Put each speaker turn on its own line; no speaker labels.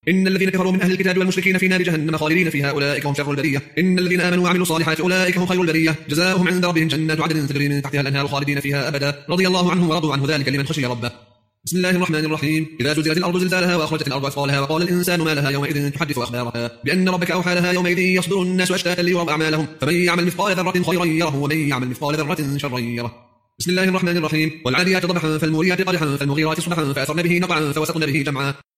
إن الذين كفروا من أهل الكتاب والمشركين في نار جهنم خالدين فيها أولئك هم شر البرية. إن الذين آمنوا وعملوا الصالحات أولئك هم خير البرية جزاؤهم عند ربهم جنات عدن تجري من تحتها الأنهار خالدين فيها أبدا رضي الله عنهم ورضوا عنه ذلك لمن خشي ربه. بسم الله الرحمن الرحيم. إذا زلزلت الأرض زلزالها وأخرجت الأرض أثقالها وقال الإنسان ما لها يومئذ تحدث أخبارها بأن ربك أوحى لها يومئذ يصدر الناس أشتاتا ليروا أعمالهم فمن يعمل مثقال ذرة خيرا يره ومن يعمل مثقال ذرة شرا يره. بسم الله الرحمن الرحيم. والعاديات ضبحا فالموريات قدحا فالمغيرات صبحا فأثرن به نقعا فوسطن به جمعا